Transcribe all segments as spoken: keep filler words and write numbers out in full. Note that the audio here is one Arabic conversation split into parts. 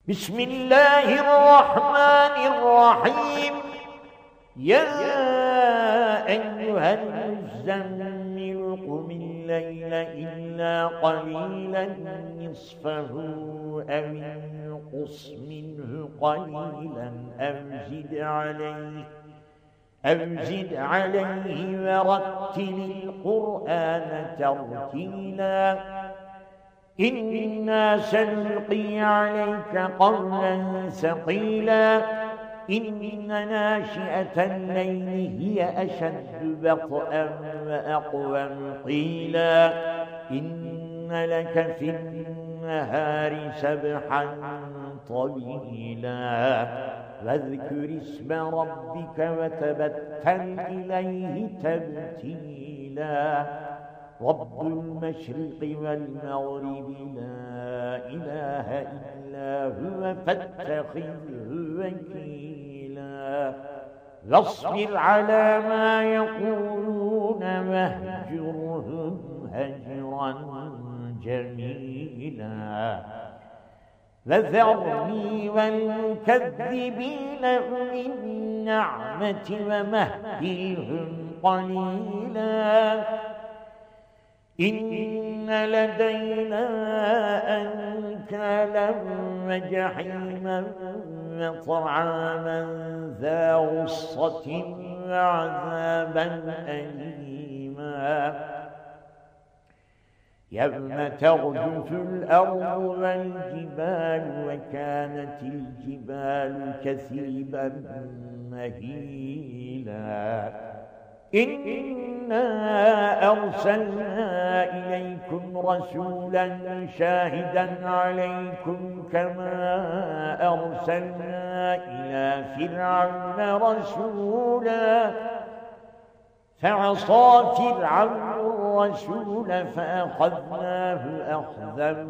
بسم الله الرحمن الرحيم. يا أيها المزمل قم الليل إلا قليلا نصفه أو انقص منه قليلا أو زد عليه أو زد عليه ورتل القرآن ترتيلا إنا سنلقي عليك قولا ثقيلا إن ناشئة الليل هي أشد بطئا وأقوم قيلا إن لك في النهار سبحا طويلا واذكر اسم ربك وتبتل إليه تبتيلا رب المشرق والمغرب لا إله إلا هو فاتخذه وكيلا واصبر على ما يقولون واهجرهم هجرا جميلا وذرني والمكذبين أولي النعمة ومهلهم قليلا إن لدينا أنكالا وجحيما وطعاما ذا غصة وعذابا أليما يوم ترجف الأرض والجبال وكانت الجبال كثيبا مهيلا إنا أرسلنا إليكم رسولا شاهدا عليكم كما أرسلنا إلى فرعون رسولا فعصى فرعون الرسول فأخذناه أخذا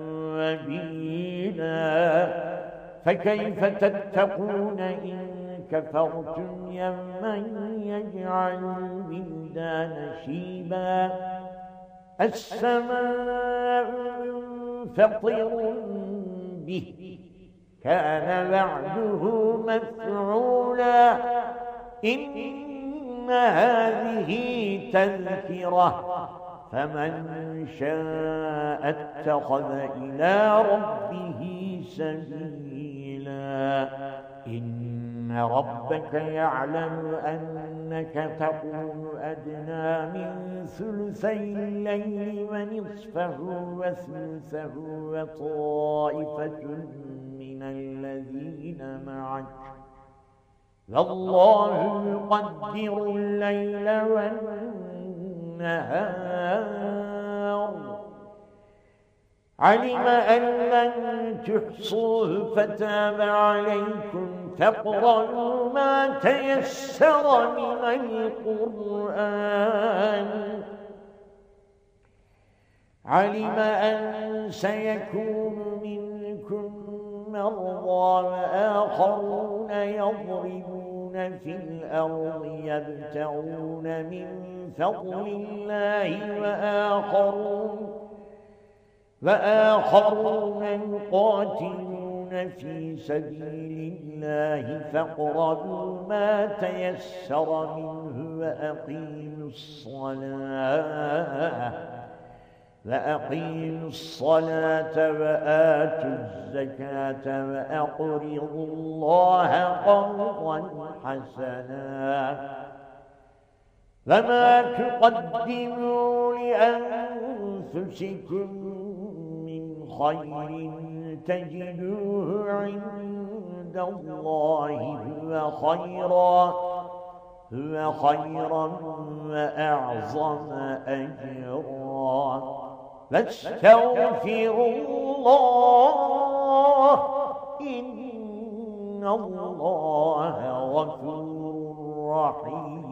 وبيلا فكيف تتقون إن كفرتم يوما يجعل الولدان شيبا السماء منفطر به كان وعده مفعولا إن هذه تذكرة فمن شاء اتخذ إلى ربه سبيلا إن ربك يعلم أنك تقوم أدنى من ثلثي الليل ونصفه وثلثه وطائفة من الذين معك والله يقدر الليل والنهار علم أن لن تحصوه فتاب عليكم فاقرؤوا ما تيسر من القرآن علم أن سيكون منكم مرضى وآخرون يضربون في الأرض يبتغون من فضل الله وآخرون وآخرون يقاتلون في سبيل الله فاقرؤوا ما تيسر منه وأقيموا الصلاة وأقيموا الصلاة وآتوا الزكاة وأقرضوا الله قرضا حسنا وما تقدموا لأنفسكم خير تجدوه عند الله هو خيرا هو خيرا وأعظم أجرا فاستغفروا الله إن الله غفور رحيم